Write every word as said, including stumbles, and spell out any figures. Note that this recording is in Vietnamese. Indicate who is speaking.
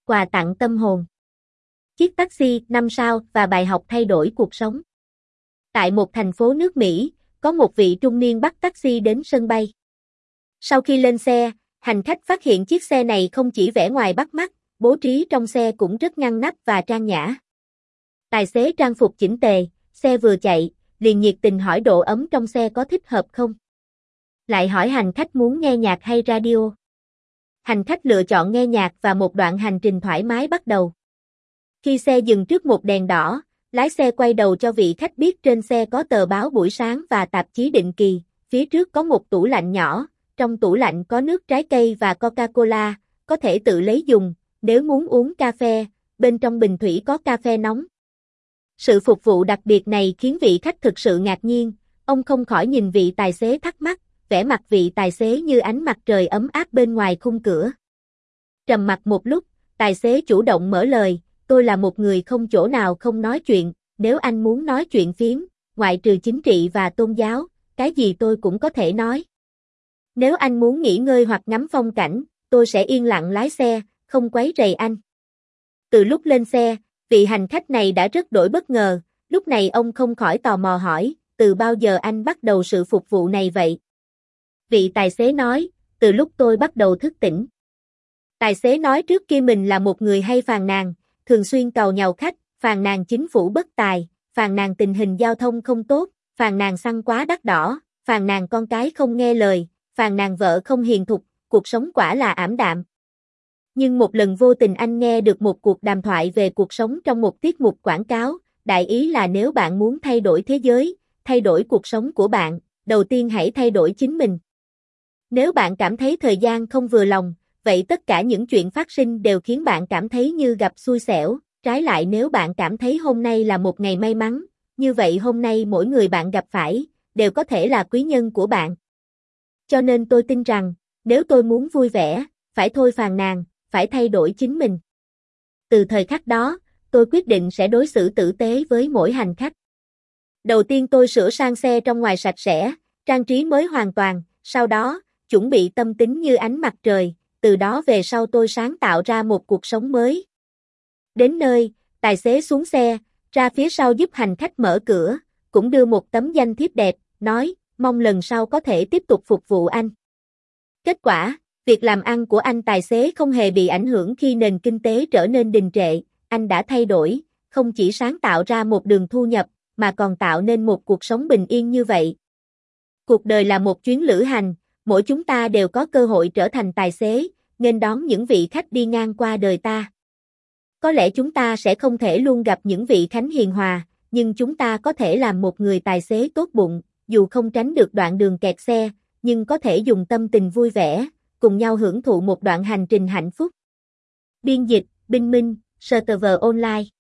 Speaker 1: quà tặng tâm hồn. Chiếc taxi năm sao và bài học thay đổi cuộc sống. Tại một thành phố nước Mỹ, có một vị trung niên bắt taxi đến sân bay. Sau khi lên xe, hành khách phát hiện chiếc xe này không chỉ vẻ ngoài bắt mắt, bố trí trong xe cũng rất ngăn nắp và trang nhã. Tài xế trang phục chỉnh tề, xe vừa chạy, liền nhiệt tình hỏi độ ấm trong xe có thích hợp không. Lại hỏi hành khách muốn nghe nhạc hay radio. Hành khách lựa chọn nghe nhạc và một đoạn hành trình thoải mái bắt đầu. Khi xe dừng trước một đèn đỏ, lái xe quay đầu cho vị khách biết trên xe có tờ báo buổi sáng và tạp chí định kỳ, phía trước có một tủ lạnh nhỏ, trong tủ lạnh có nước trái cây và Coca-Cola, có thể tự lấy dùng, nếu muốn uống cà phê, bên trong bình thủy có cà phê nóng. Sự phục vụ đặc biệt này khiến vị khách thực sự ngạc nhiên, ông không khỏi nhìn vị tài xế thắc mắc, vẻ mặt vị tài xế như ánh mặt trời ấm áp bên ngoài khung cửa. Trầm mặc một lúc, tài xế chủ động mở lời, tôi là một người không chỗ nào không nói chuyện, nếu anh muốn nói chuyện phiếm, ngoại trừ chính trị và tôn giáo, cái gì tôi cũng có thể nói. Nếu anh muốn nghỉ ngơi hoặc ngắm phong cảnh, tôi sẽ yên lặng lái xe, không quấy rầy anh. Từ lúc lên xe, vị hành khách này đã rất đổi bất ngờ, lúc này ông không khỏi tò mò hỏi, từ bao giờ anh bắt đầu sự phục vụ này vậy? Vị tài xế nói, từ lúc tôi bắt đầu thức tỉnh. Tài xế nói trước kia mình là một người hay phàn nàn, thường xuyên càu nhàu khách, phàn nàn chính phủ bất tài, phàn nàn tình hình giao thông không tốt, phàn nàn xăng quá đắt đỏ, phàn nàn con cái không nghe lời, phàn nàn vợ không hiền thục, cuộc sống quả là ảm đạm. Nhưng một lần vô tình anh nghe được một cuộc đàm thoại về cuộc sống trong một tiết mục quảng cáo, đại ý là nếu bạn muốn thay đổi thế giới, thay đổi cuộc sống của bạn, đầu tiên hãy thay đổi chính mình. Nếu bạn cảm thấy thời gian không vừa lòng, vậy tất cả những chuyện phát sinh đều khiến bạn cảm thấy như gặp xui xẻo, trái lại nếu bạn cảm thấy hôm nay là một ngày may mắn, như vậy hôm nay mỗi người bạn gặp phải, đều có thể là quý nhân của bạn. Cho nên tôi tin rằng, nếu tôi muốn vui vẻ, phải thôi phàn nàn, phải thay đổi chính mình. Từ thời khắc đó, tôi quyết định sẽ đối xử tử tế với mỗi hành khách. Đầu tiên tôi sửa sang xe trong ngoài sạch sẽ, trang trí mới hoàn toàn, sau đó, chuẩn bị tâm tính như ánh mặt trời, từ đó về sau tôi sáng tạo ra một cuộc sống mới. Đến nơi, tài xế xuống xe, ra phía sau giúp hành khách mở cửa, cũng đưa một tấm danh thiếp đẹp, nói, mong lần sau có thể tiếp tục phục vụ anh. Kết quả, việc làm ăn của anh tài xế không hề bị ảnh hưởng khi nền kinh tế trở nên đình trệ, anh đã thay đổi, không chỉ sáng tạo ra một đường thu nhập, mà còn tạo nên một cuộc sống bình yên như vậy. Cuộc đời là một chuyến lữ hành, mỗi chúng ta đều có cơ hội trở thành tài xế, nghênh đón những vị khách đi ngang qua đời ta. Có lẽ chúng ta sẽ không thể luôn gặp những vị khánh hiền hòa, nhưng chúng ta có thể làm một người tài xế tốt bụng, dù không tránh được đoạn đường kẹt xe, nhưng có thể dùng tâm tình vui vẻ, cùng nhau hưởng thụ một đoạn hành trình hạnh phúc. Biên dịch, Binh Minh, Server Online.